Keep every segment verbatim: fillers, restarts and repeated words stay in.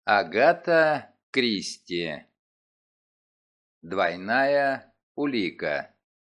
Агата Кристи. Двойная улика.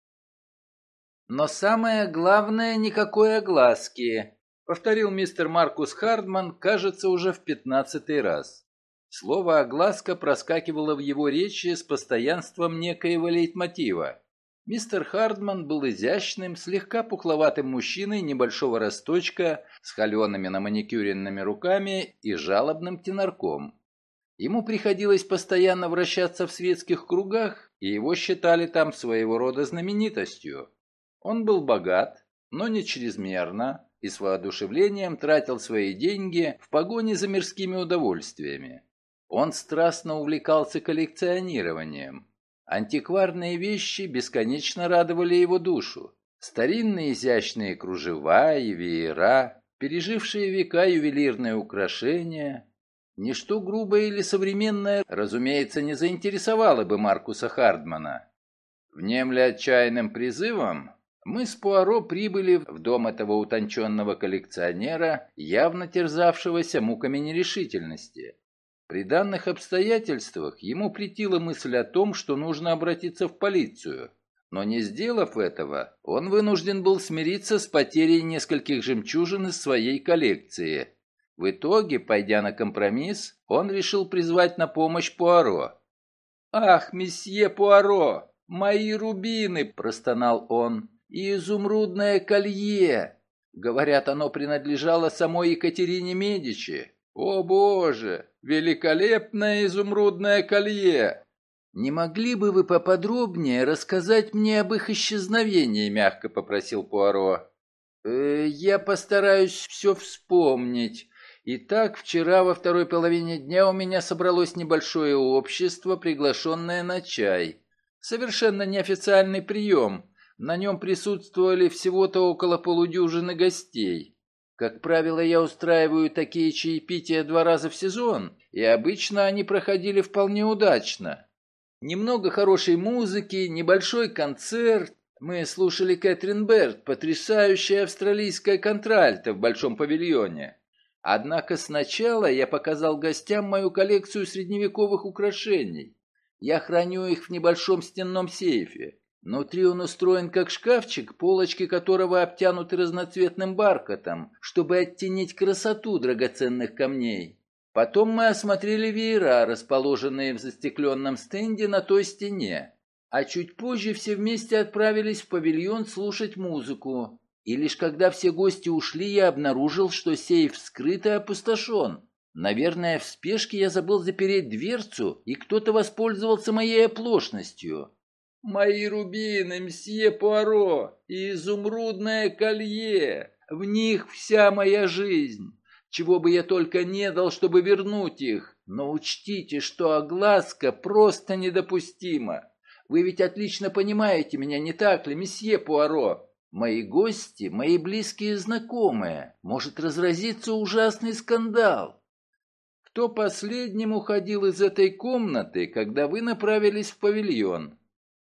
«Но самое главное, никакой огласки», — повторил мистер Маркус Хардман, кажется, уже в пятнадцатый раз. Слово «огласка» проскакивало в его речи с постоянством некоего лейтмотива. Мистер Хардман был изящным, слегка пухловатым мужчиной небольшого росточка, с холеными наманикюренными руками и жалобным тенорком. Ему приходилось постоянно вращаться в светских кругах, и его считали там своего рода знаменитостью. Он был богат, но не чрезмерно, и с воодушевлением тратил свои деньги в погоне за мирскими удовольствиями. Он страстно увлекался коллекционированием. Антикварные вещи бесконечно радовали его душу. Старинные изящные кружева и веера, пережившие века ювелирные украшения. Ничто грубое или современное, разумеется, не заинтересовало бы Маркуса Хардмана. Внемля отчаянным призывом, мы с Пуаро прибыли в дом этого утонченного коллекционера, явно терзавшегося муками нерешительности. При данных обстоятельствах ему претила мысль о том, что нужно обратиться в полицию. Но не сделав этого, он вынужден был смириться с потерей нескольких жемчужин из своей коллекции. В итоге, пойдя на компромисс, он решил призвать на помощь Пуаро. «Ах, месье Пуаро, мои рубины!» – простонал он. «И изумрудное колье! Говорят, оно принадлежало самой Екатерине Медичи. О боже, великолепное изумрудное колье! Не могли бы вы поподробнее рассказать мне об их исчезновении?» – мягко попросил Пуаро. «Э, «Я постараюсь все вспомнить. Итак, вчера во второй половине дня у меня собралось небольшое общество, приглашенное на чай. Совершенно неофициальный прием. На нем присутствовали всего-то около полудюжины гостей. Как правило, я устраиваю такие чаепития два раза в сезон, и обычно они проходили вполне удачно. Немного хорошей музыки, небольшой концерт. Мы слушали Кэтрин Берт, потрясающая австралийская контральто в большом павильоне. Однако сначала я показал гостям мою коллекцию средневековых украшений. Я храню их в небольшом стенном сейфе. Внутри он устроен как шкафчик, полочки которого обтянуты разноцветным бархатом, чтобы оттенить красоту драгоценных камней. Потом мы осмотрели веера, расположенные в застекленном стенде на той стене. А чуть позже все вместе отправились в павильон слушать музыку. И лишь когда все гости ушли, я обнаружил, что сейф вскрыт и опустошен. Наверное, в спешке я забыл запереть дверцу, и кто-то воспользовался моей оплошностью. «Мои рубины, мсье Пуаро, и изумрудное колье, в них вся моя жизнь. Чего бы я только не дал, чтобы вернуть их. Но учтите, что огласка просто недопустима. Вы ведь отлично понимаете меня, не так ли, месье Пуаро? Мои гости, мои близкие знакомые. Может разразиться ужасный скандал». «Кто последним уходил из этой комнаты, когда вы направились в павильон?»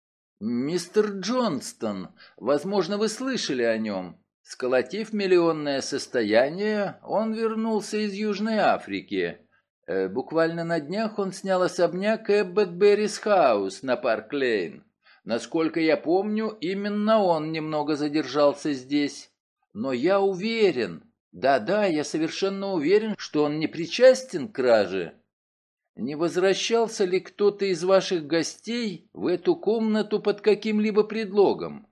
«Мистер Джонстон. Возможно, вы слышали о нем. Сколотив миллионное состояние, он вернулся из Южной Африки. Э, буквально на днях он снял особняк Эббот Беррис Хаус на Парк-Лейн. Насколько я помню, именно он немного задержался здесь. Но я уверен, да-да, я совершенно уверен, что он не причастен к краже. Не возвращался ли кто-то из ваших гостей в эту комнату под каким-либо предлогом?»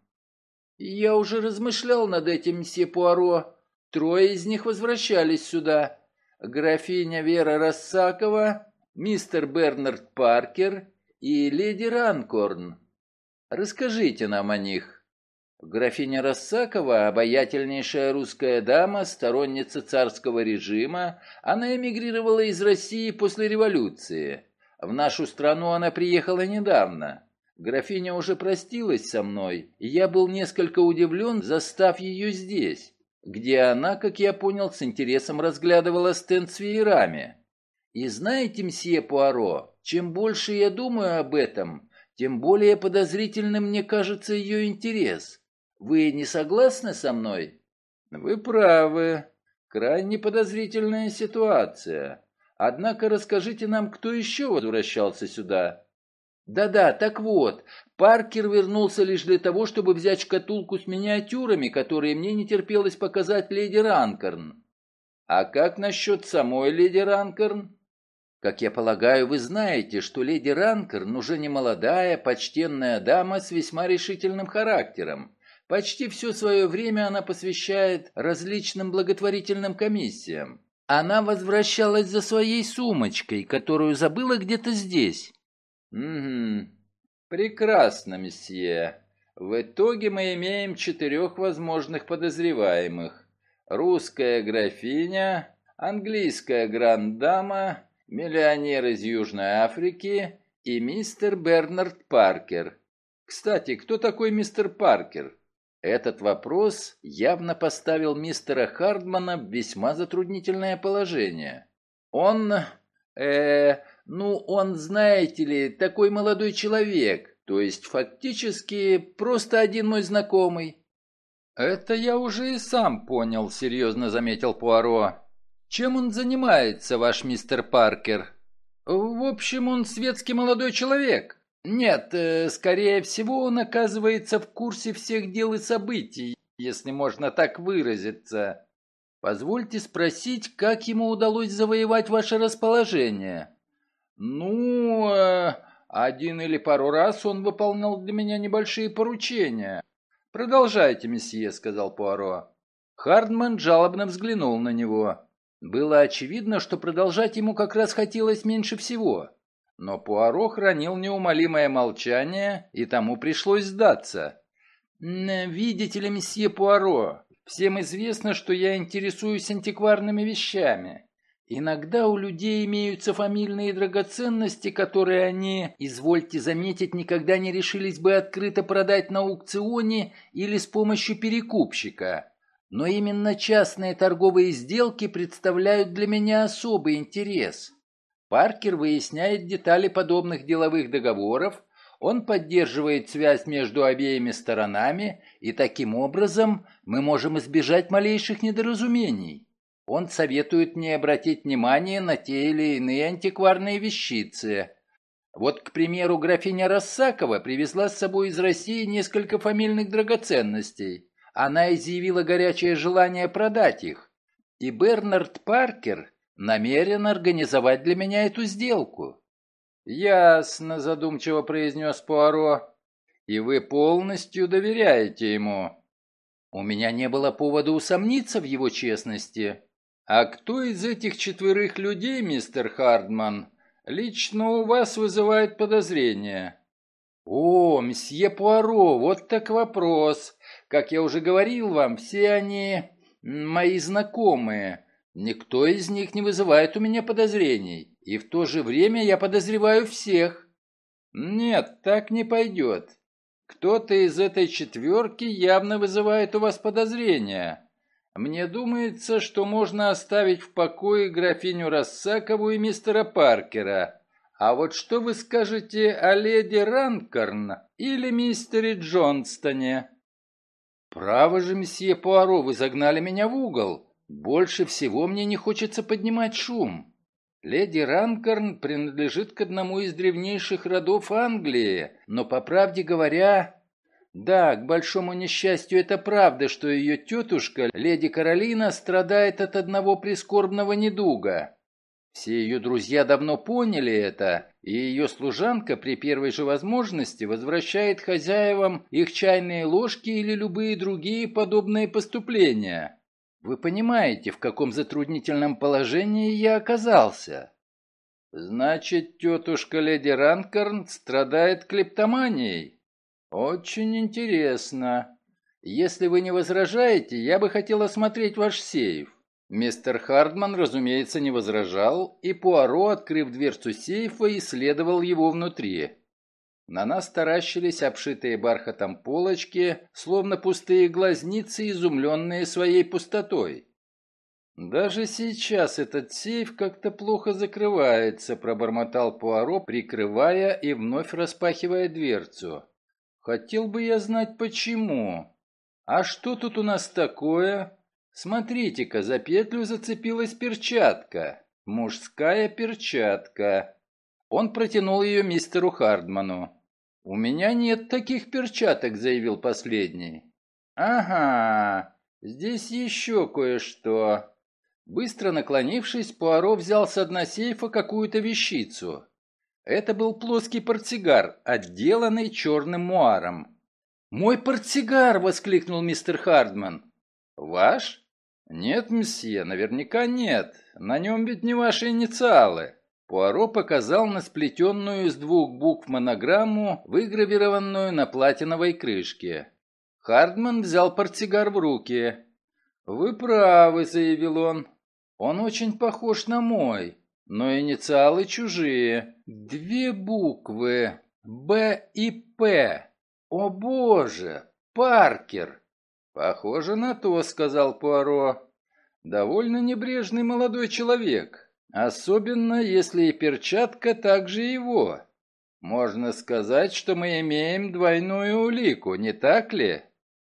«Я уже размышлял над этим, мсье Пуаро. Трое из них возвращались сюда. Графиня Вера Рассакова, мистер Бернард Паркер и леди Ранкорн. Расскажите нам о них». Графиня Рассакова, обаятельнейшая русская дама, сторонница царского режима, она эмигрировала из России после революции. В нашу страну она приехала недавно. Графиня уже простилась со мной, и я был несколько удивлен, застав ее здесь, где она, как я понял, с интересом разглядывала стенд с веерами. И знаете, мсье Пуаро, чем больше я думаю об этом, тем более подозрительным мне кажется ее интерес. Вы не согласны со мной? Вы правы. Крайне подозрительная ситуация. Однако расскажите нам, кто еще возвращался сюда?» «Да-да, так вот, Паркер вернулся лишь для того, чтобы взять шкатулку с миниатюрами, которые мне не терпелось показать леди Ранкорн». «А как насчет самой леди Ранкорн?» «Как я полагаю, вы знаете, что леди Ранкорн уже не молодая, почтенная дама с весьма решительным характером. Почти все свое время она посвящает различным благотворительным комиссиям. Она возвращалась за своей сумочкой, которую забыла где-то здесь». «Угу. Прекрасно, месье. В итоге мы имеем четырех возможных подозреваемых. Русская графиня, английская гранд-дама, миллионер из Южной Африки и мистер Бернард Паркер. Кстати, кто такой мистер Паркер?» Этот вопрос явно поставил мистера Хардмана в весьма затруднительное положение. Он... э... Ну, он, знаете ли, такой молодой человек, то есть фактически просто один мой знакомый». «Это я уже и сам понял», — серьезно заметил Пуаро. «Чем он занимается, ваш мистер Паркер?» «В общем, он светский молодой человек. Нет, э, скорее всего, он оказывается в курсе всех дел и событий, если можно так выразиться. Позвольте спросить, как ему удалось завоевать ваше расположение?» «Ну, э, один или пару раз он выполнял для меня небольшие поручения». «Продолжайте, месье», — сказал Пуаро. Хардман жалобно взглянул на него. Было очевидно, что продолжать ему как раз хотелось меньше всего. Но Пуаро хранил неумолимое молчание, и тому пришлось сдаться. «Видите ли, месье Пуаро, всем известно, что я интересуюсь антикварными вещами. Иногда у людей имеются фамильные драгоценности, которые они, извольте заметить, никогда не решились бы открыто продать на аукционе или с помощью перекупщика. Но именно частные торговые сделки представляют для меня особый интерес. Паркер выясняет детали подобных деловых договоров, он поддерживает связь между обеими сторонами, и таким образом мы можем избежать малейших недоразумений. Он советует мне обратить внимание на те или иные антикварные вещицы. Вот, к примеру, графиня Рассакова привезла с собой из России несколько фамильных драгоценностей. Она изъявила горячее желание продать их. И Бернард Паркер намерен организовать для меня эту сделку». «Ясно», — задумчиво произнес Пуаро. «И вы полностью доверяете ему?» «У меня не было повода усомниться в его честности». «А кто из этих четверых людей, мистер Хардман, лично у вас вызывает подозрения?» «О, мсье Пуаро, вот так вопрос. Как я уже говорил вам, все они мои знакомые. Никто из них не вызывает у меня подозрений, и в то же время я подозреваю всех». «Нет, так не пойдет. Кто-то из этой четверки явно вызывает у вас подозрения. Мне думается, что можно оставить в покое графиню Рассакову и мистера Паркера. А вот что вы скажете о леди Ранкорн или мистере Джонстоне?» «Право же, месье Пуаро, вы загнали меня в угол. Больше всего мне не хочется поднимать шум. Леди Ранкорн принадлежит к одному из древнейших родов Англии, но, по правде говоря... Да, к большому несчастью, это правда, что ее тетушка, леди Каролина, страдает от одного прискорбного недуга. Все ее друзья давно поняли это, и ее служанка при первой же возможности возвращает хозяевам их чайные ложки или любые другие подобные поступления. Вы понимаете, в каком затруднительном положении я оказался?» «Значит, тетушка леди Ранкорн страдает клептоманией? Очень интересно. Если вы не возражаете, я бы хотел осмотреть ваш сейф». Мистер Хардман, разумеется, не возражал, и Пуаро, открыв дверцу сейфа, исследовал его внутри. На нас таращились обшитые бархатом полочки, словно пустые глазницы, изумленные своей пустотой. «Даже сейчас этот сейф как-то плохо закрывается», — пробормотал Пуаро, прикрывая и вновь распахивая дверцу. «Хотел бы я знать, почему. А что тут у нас такое? Смотрите-ка, за петлю зацепилась перчатка. Мужская перчатка. Он протянул ее мистеру Хардману. «У меня нет таких перчаток», — заявил последний. «Ага, здесь еще кое-что». Быстро наклонившись, Пуаро взял с дна сейфа какую-то вещицу. Это был плоский портсигар, отделанный черным муаром. «Мой портсигар!» — воскликнул мистер Хардман. «Ваш?» «Нет, месье, наверняка нет. На нем ведь не ваши инициалы». Пуаро показал на сплетенную из двух букв монограмму, выгравированную на платиновой крышке. Хардман взял портсигар в руки. «Вы правы», — заявил он. «Он очень похож на мой, но инициалы чужие. Две буквы — Б и П. О боже, Паркер!» «Похоже на то», — сказал Пуаро. «Довольно небрежный молодой человек. Особенно, если и перчатка также его. Можно сказать, что мы имеем двойную улику, не так ли?»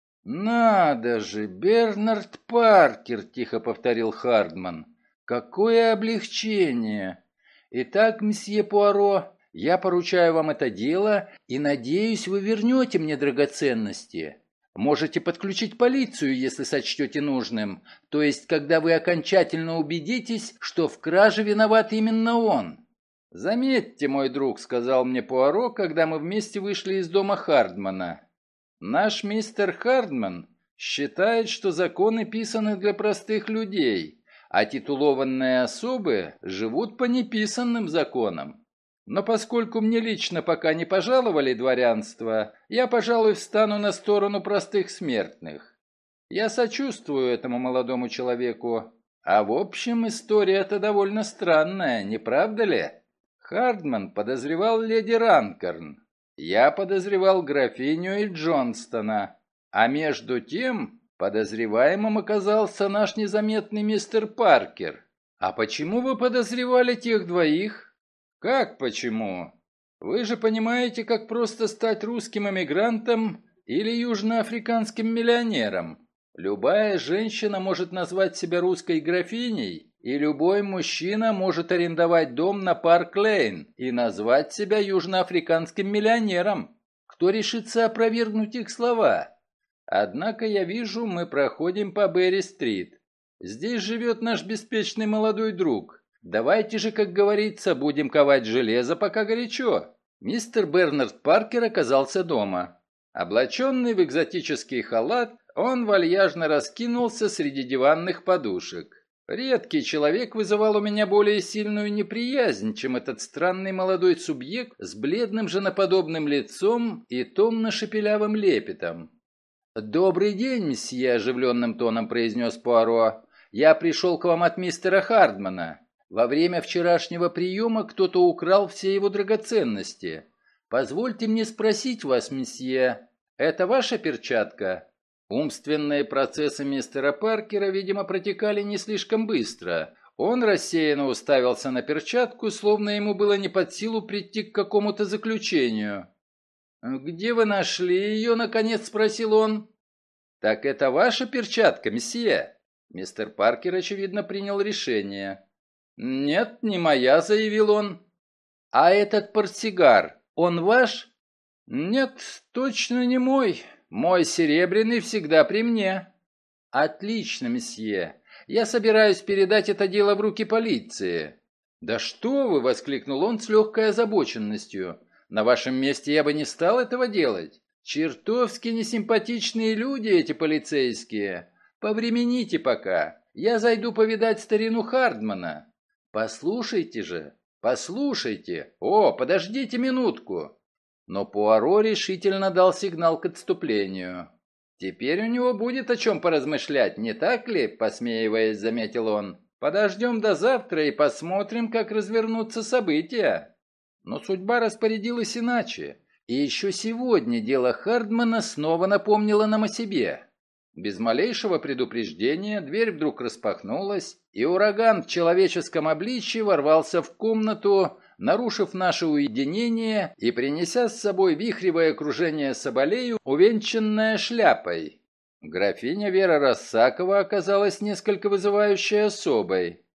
«Надо же, Бернард Паркер», — тихо повторил Хардман. «Какое облегчение! Итак, мсье Пуаро, я поручаю вам это дело и надеюсь, вы вернете мне драгоценности. Можете подключить полицию, если сочтете нужным, то есть, когда вы окончательно убедитесь, что в краже виноват именно он». «Заметьте, мой друг», — сказал мне Пуаро, когда мы вместе вышли из дома Хардмана. «Наш мистер Хардман считает, что законы писаны для простых людей, а титулованные особы живут по неписанным законам. Но поскольку мне лично пока не пожаловали дворянство, я, пожалуй, встану на сторону простых смертных. Я сочувствую этому молодому человеку. А в общем, история-то довольно странная, не правда ли? Хардман подозревал леди Ранкорн. Я подозревал графиню и Джонстона. А между тем, подозреваемым оказался наш незаметный мистер Паркер. А почему вы подозревали тех двоих? Как почему? Вы же понимаете, как просто стать русским эмигрантом или южноафриканским миллионером. Любая женщина может назвать себя русской графиней, и любой мужчина может арендовать дом на Парк-Лейн и назвать себя южноафриканским миллионером. Кто решится опровергнуть их слова? Однако я вижу, мы проходим по Берри-стрит. Здесь живет наш беспечный молодой друг. Давайте же, как говорится, будем ковать железо, пока горячо. Мистер Бернард Паркер оказался дома. Облаченный в экзотический халат, он вальяжно раскинулся среди диванных подушек. Редкий человек вызывал у меня более сильную неприязнь, чем этот странный молодой субъект с бледным женоподобным лицом и томно-шепелявым лепетом. «Добрый день, месье», — оживленным тоном произнес Пуаро. «Я пришел к вам от мистера Хардмана. Во время вчерашнего приема кто-то украл все его драгоценности. Позвольте мне спросить вас, месье, это ваша перчатка?» Умственные процессы мистера Паркера, видимо, протекали не слишком быстро. Он рассеянно уставился на перчатку, словно ему было не под силу прийти к какому-то заключению. «Где вы нашли ее?» — наконец спросил он. «Так это ваша перчатка, месье?» Мистер Паркер, очевидно, принял решение. «Нет, не моя», — заявил он. «А этот портсигар, он ваш?» «Нет, точно не мой. Мой серебряный всегда при мне». «Отлично, месье. Я собираюсь передать это дело в руки полиции». «Да что вы!» — воскликнул он с легкой озабоченностью. «На вашем месте я бы не стал этого делать. Чертовски несимпатичные люди эти полицейские. Повремените пока. Я зайду повидать старину Хардмана». «Послушайте же, послушайте! О, подождите минутку!» Но Пуаро решительно дал сигнал к отступлению. «Теперь у него будет о чем поразмышлять, не так ли?» — посмеиваясь, заметил он. «Подождем до завтра и посмотрим, как развернутся события». Но судьба распорядилась иначе. И еще сегодня дело Хардмана снова напомнило нам о себе. Без малейшего предупреждения дверь вдруг распахнулась, и ураган в человеческом обличье ворвался в комнату, нарушив наше уединение и принеся с собой вихревое окружение соболей, увенчанное шляпой. Графиня Вера Рассакова оказалась несколько вызывающей особой.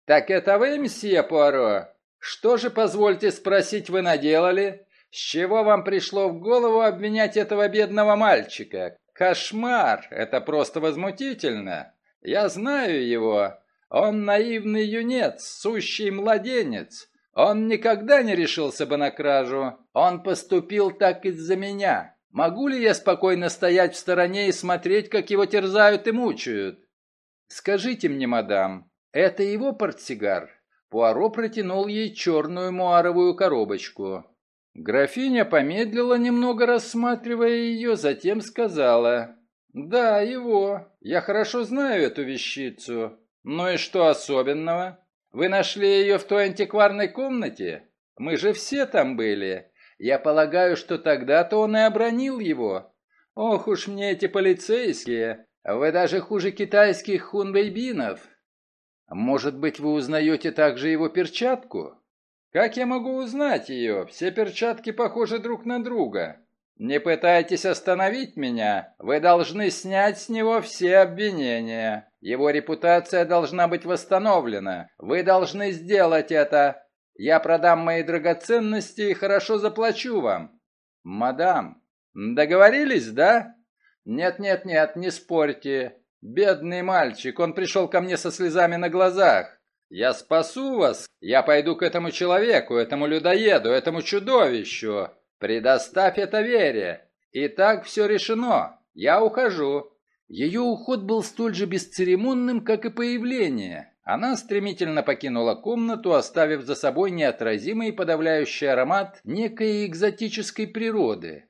«Так это вы, мсье Пуаро? Что же, позвольте спросить, вы наделали? С чего вам пришло в голову обвинять этого бедного мальчика? Кошмар! Это просто возмутительно! Я знаю его. Он наивный юнец, сущий младенец. Он никогда не решился бы на кражу. Он поступил так из-за меня. Могу ли я спокойно стоять в стороне и смотреть, как его терзают и мучают? Скажите мне, мадам, это его портсигар?» Пуаро протянул ей черную муаровую коробочку. Графиня помедлила немного, рассматривая ее, затем сказала: «Да, его. Я хорошо знаю эту вещицу. Ну и что особенного? Вы нашли ее в той антикварной комнате? Мы же все там были. Я полагаю, что тогда-то он и обронил его. Ох уж мне эти полицейские. Вы даже хуже китайских хунвейбинов. Может быть, вы узнаете также его перчатку? Как я могу узнать ее? Все перчатки похожи друг на друга. Не пытайтесь остановить меня. Вы должны снять с него все обвинения. Его репутация должна быть восстановлена. Вы должны сделать это. Я продам мои драгоценности и хорошо заплачу вам. Мадам, договорились, да? Нет-нет-нет, не спорьте. Бедный мальчик, он пришел ко мне со слезами на глазах. Я спасу вас. Я пойду к этому человеку, этому людоеду, этому чудовищу. Предоставь это Вере. Итак, все решено. Я ухожу». Ее уход был столь же бесцеремонным, как и появление. Она стремительно покинула комнату, оставив за собой неотразимый и подавляющий аромат некой экзотической природы.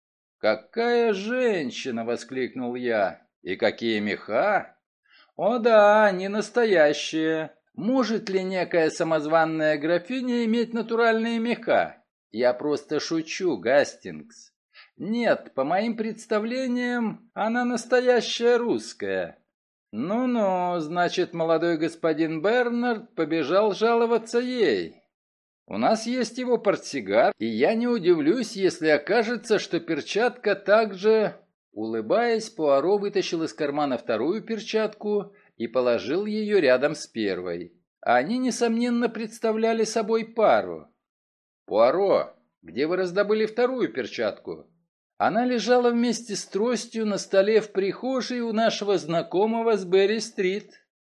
«Какая женщина!» — воскликнул я. «И какие меха!» «О да, они настоящие. Может ли некая самозванная графиня иметь натуральные меха? Я просто шучу, Гастингс. Нет, по моим представлениям, она настоящая русская». «Ну-ну, значит, молодой господин Бернард побежал жаловаться ей. У нас есть его портсигар, и я не удивлюсь, если окажется, что перчатка также...» Улыбаясь, Пуаро вытащил из кармана вторую перчатку и положил ее рядом с первой. Они, несомненно, представляли собой пару. «Пуаро, где вы раздобыли вторую перчатку?» Она лежала вместе с тростью на столе в прихожей у нашего знакомого с Берри-стрит.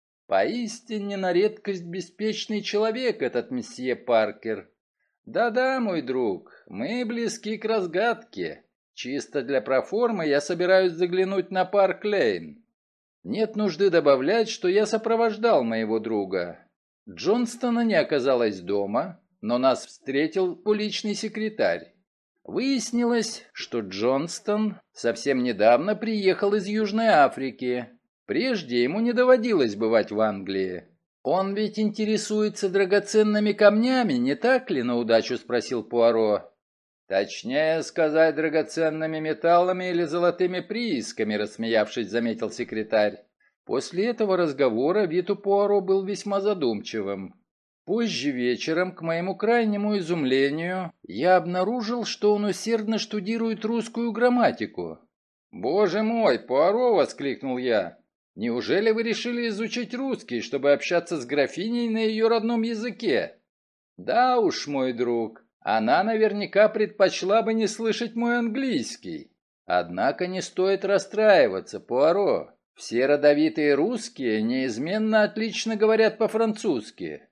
Поистине на редкость беспечный человек этот месье Паркер. Да-да, мой друг, мы близки к разгадке. Чисто для проформы я собираюсь заглянуть на Парк-Лейн. Нет нужды добавлять, что я сопровождал моего друга. Джонстона не оказалось дома, но нас встретил его личный секретарь. Выяснилось, что Джонстон совсем недавно приехал из Южной Африки. Прежде ему не доводилось бывать в Англии. «Он ведь интересуется драгоценными камнями, не так ли?» — на удачу спросил Пуаро. «Точнее сказать, драгоценными металлами или золотыми приисками», — рассмеявшись, заметил секретарь. После этого разговора вид у Пуаро был весьма задумчивым. Позже вечером, к моему крайнему изумлению, я обнаружил, что он усердно штудирует русскую грамматику. «Боже мой, Пуаро!» — воскликнул я. «Неужели вы решили изучить русский, чтобы общаться с графиней на ее родном языке?» «Да уж, мой друг, она наверняка предпочла бы не слышать мой английский. Однако не стоит расстраиваться, Пуаро. Все родовитые русские неизменно отлично говорят по-французски.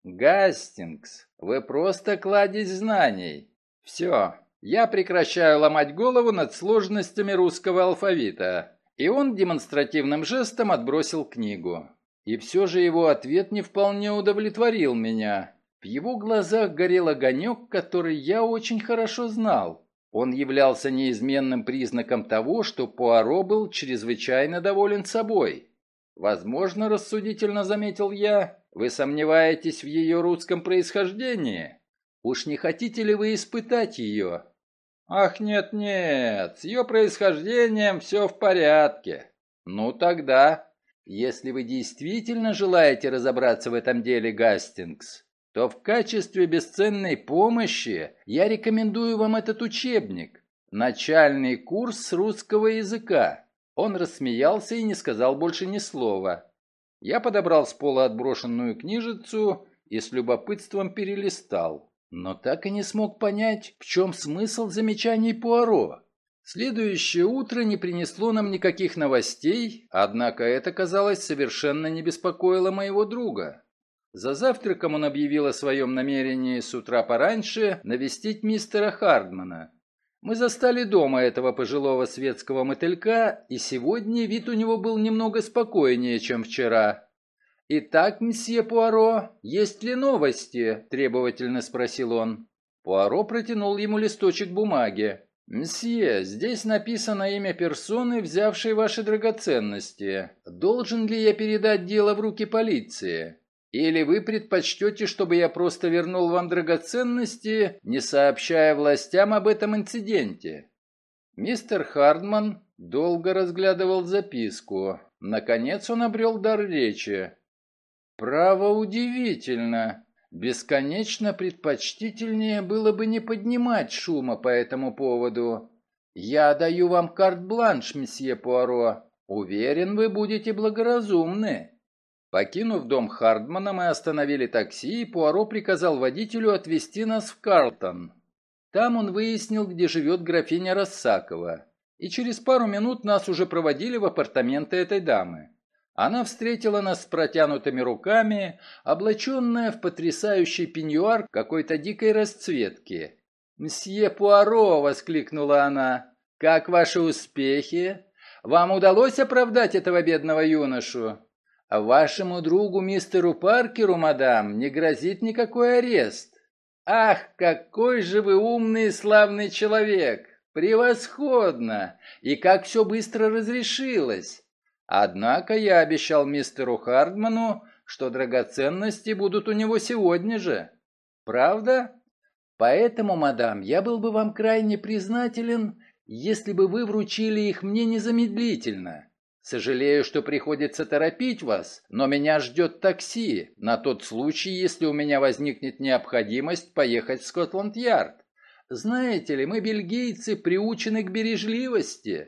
Гастингс, вы просто кладезь знаний. Все, я прекращаю ломать голову над сложностями русского алфавита». И он демонстративным жестом отбросил книгу. И все же его ответ не вполне удовлетворил меня. В его глазах горел огонек, который я очень хорошо знал. Он являлся неизменным признаком того, что Пуаро был чрезвычайно доволен собой. «Возможно, рассудительно заметил я, вы сомневаетесь в ее русском происхождении? Уж не хотите ли вы испытать ее?» «Ах, нет-нет, с ее происхождением все в порядке. Ну тогда, если вы действительно желаете разобраться в этом деле, Гастингс, то в качестве бесценной помощи я рекомендую вам этот учебник, начальный курс русского языка». Он рассмеялся и не сказал больше ни слова. Я подобрал с пола отброшенную книжицу и с любопытством перелистал, но так и не смог понять, в чем смысл замечаний Пуаро. Следующее утро не принесло нам никаких новостей, однако это, казалось, совершенно не беспокоило моего друга. За завтраком он объявил о своем намерении с утра пораньше навестить мистера Хардмана. Мы застали дома этого пожилого светского мотылька, и сегодня вид у него был немного спокойнее, чем вчера. «Итак, мсье Пуаро, есть ли новости?» – требовательно спросил он. Пуаро протянул ему листочек бумаги. «Мсье, здесь написано имя персоны, взявшей ваши драгоценности. Должен ли я передать дело в руки полиции? Или вы предпочтете, чтобы я просто вернул вам драгоценности, не сообщая властям об этом инциденте?» Мистер Хардман долго разглядывал записку. Наконец он обрел дар речи. «Право удивительно. Бесконечно предпочтительнее было бы не поднимать шума по этому поводу. Я даю вам карт-бланш, месье Пуаро. Уверен, вы будете благоразумны». Покинув дом Хардмана, мы остановили такси, и Пуаро приказал водителю отвезти нас в Карлтон. Там он выяснил, где живет графиня Рассакова, и через пару минут нас уже проводили в апартаменты этой дамы. Она встретила нас с протянутыми руками, облаченная в потрясающий пеньюар какой-то дикой расцветки. «Мсье Пуаро!» — воскликнула она. «Как ваши успехи? Вам удалось оправдать этого бедного юношу? Вашему другу мистеру Паркеру, мадам, не грозит никакой арест. Ах, какой же вы умный и славный человек! Превосходно! И как все быстро разрешилось! Однако я обещал мистеру Хардману, что драгоценности будут у него сегодня же. Правда? Поэтому, мадам, я был бы вам крайне признателен, если бы вы вручили их мне незамедлительно. Сожалею, что приходится торопить вас, но меня ждет такси, на тот случай, если у меня возникнет необходимость поехать в Скотланд-Ярд. Знаете ли, мы, бельгийцы, приучены к бережливости».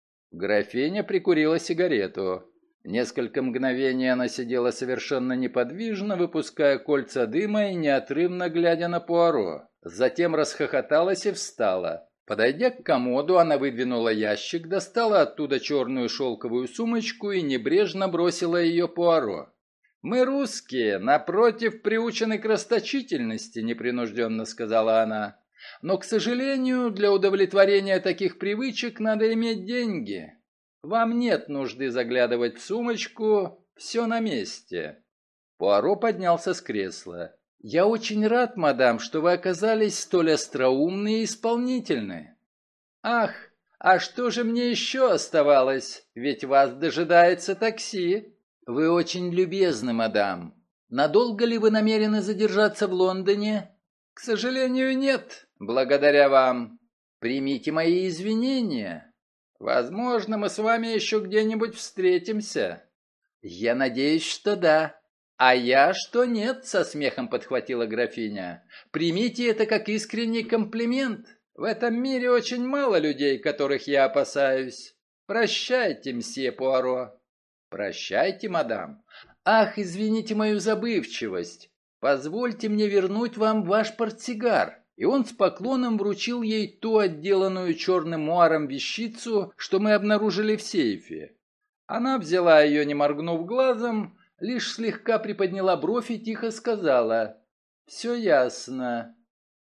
Графиня прикурила сигарету. Несколько мгновений она сидела совершенно неподвижно, выпуская кольца дыма и неотрывно глядя на Пуаро. Затем расхохоталась и встала. Подойдя к комоду, она выдвинула ящик, достала оттуда черную шелковую сумочку и небрежно бросила ее Пуаро. «Мы русские, напротив, приучены к расточительности», — непринужденно сказала она. «Но, к сожалению, для удовлетворения таких привычек надо иметь деньги. Вам нет нужды заглядывать в сумочку, все на месте». Пуаро поднялся с кресла. «Я очень рад, мадам, что вы оказались столь остроумны и исполнительны». «Ах, а что же мне еще оставалось? Ведь вас дожидается такси». «Вы очень любезны, мадам. Надолго ли вы намерены задержаться в Лондоне?» «К сожалению, нет, благодаря вам. Примите мои извинения. Возможно, мы с вами еще где-нибудь встретимся». «Я надеюсь, что да». «А я, что нет», — со смехом подхватила графиня. «Примите это как искренний комплимент. В этом мире очень мало людей, которых я опасаюсь. Прощайте, мсье Пуаро». «Прощайте, мадам». «Ах, извините мою забывчивость. Позвольте мне вернуть вам ваш портсигар». И он с поклоном вручил ей ту отделанную черным муаром вещицу, что мы обнаружили в сейфе. Она взяла ее, не моргнув глазом, лишь слегка приподняла бровь и тихо сказала: «Все ясно».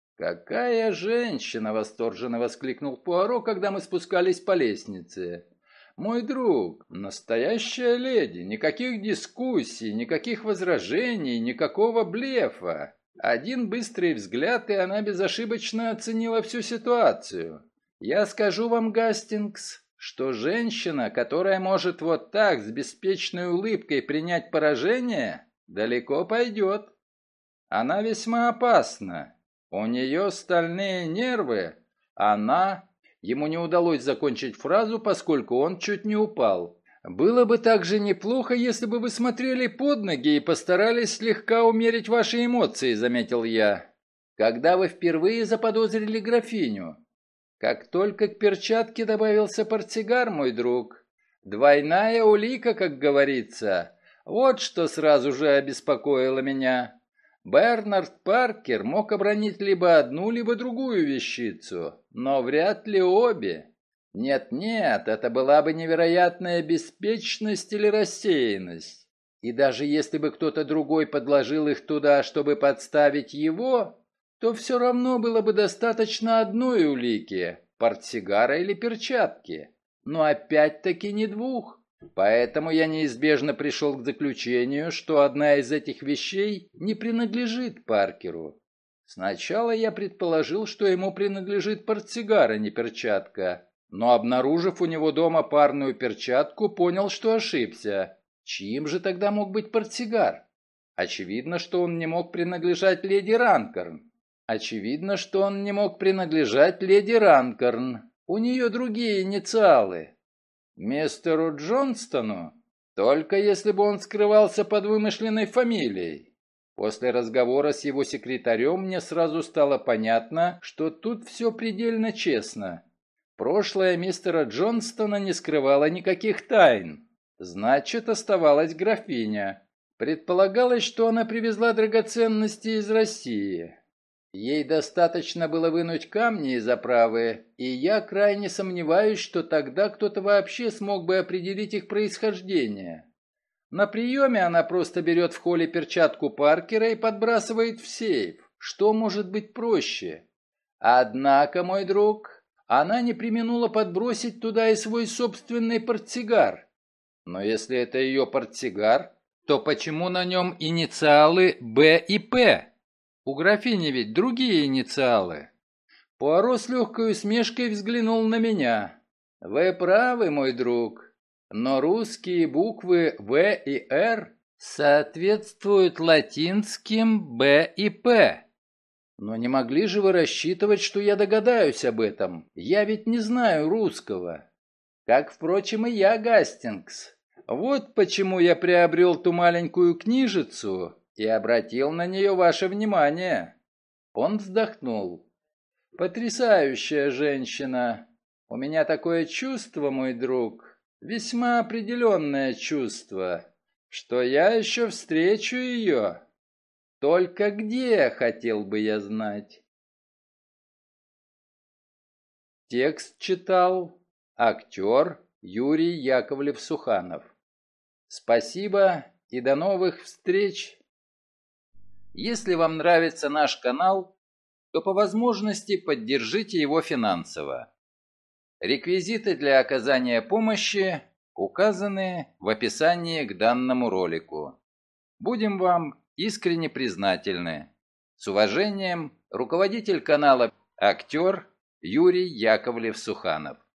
«Какая женщина!» — восторженно воскликнул Пуаро, когда мы спускались по лестнице. «Мой друг, настоящая леди, никаких дискуссий, никаких возражений, никакого блефа. Один быстрый взгляд, и она безошибочно оценила всю ситуацию. Я скажу вам, Гастингс, что женщина, которая может вот так с беспечной улыбкой принять поражение, далеко пойдет. Она весьма опасна. У нее стальные нервы. Она...» Ему не удалось закончить фразу, поскольку он чуть не упал. «Было бы также неплохо, если бы вы смотрели под ноги и постарались слегка умерить ваши эмоции», — заметил я. «Когда вы впервые заподозрили графиню?» «Как только к перчатке добавился портсигар, мой друг. Двойная улика, как говорится. Вот что сразу же обеспокоило меня. Бернард Паркер мог обронить либо одну, либо другую вещицу, но вряд ли обе. Нет-нет, это была бы невероятная беспечность или рассеянность. И даже если бы кто-то другой подложил их туда, чтобы подставить его, то все равно было бы достаточно одной улики – портсигара или перчатки. Но опять-таки не двух. Поэтому я неизбежно пришел к заключению, что одна из этих вещей не принадлежит Паркеру. Сначала я предположил, что ему принадлежит портсигар, а не перчатка. Но, обнаружив у него дома парную перчатку, понял, что ошибся. Чьим же тогда мог быть портсигар? Очевидно, что он не мог принадлежать леди Ранкорн. Очевидно, что он не мог принадлежать леди Ранкорн. У нее другие инициалы. Мистеру Джонстону? Только если бы он скрывался под вымышленной фамилией. После разговора с его секретарем мне сразу стало понятно, что тут все предельно честно. Прошлое мистера Джонстона не скрывало никаких тайн. Значит, оставалась графиня. Предполагалось, что она привезла драгоценности из России. Ей достаточно было вынуть камни из оправы, и я крайне сомневаюсь, что тогда кто-то вообще смог бы определить их происхождение. На приеме она просто берет в холле перчатку Паркера и подбрасывает в сейф. Что может быть проще? Однако, мой друг, она не преминула подбросить туда и свой собственный портсигар. Но если это ее портсигар, то почему на нем инициалы «Б» и «П»? У графини ведь другие инициалы. Пуаро с легкой усмешкой взглянул на меня. Вы правы, мой друг, но русские буквы «В» и «Р» соответствуют латинским «Б» и «П». Но не могли же вы рассчитывать, что я догадаюсь об этом? Я ведь не знаю русского. Как, впрочем, и я, Гастингс. Вот почему я приобрел ту маленькую книжицу и обратил на нее ваше внимание. Он вздохнул. Потрясающая женщина. У меня такое чувство, мой друг, весьма определенное чувство, что я еще встречу ее. Только где, хотел бы я знать. Текст читал актер Юрий Яковлев-Суханов. Спасибо и до новых встреч. Если вам нравится наш канал, то по возможности поддержите его финансово. Реквизиты для оказания помощи указаны в описании к данному ролику. Будем вам искренне признательны. С уважением, руководитель канала актер Юрий Яковлев-Суханов.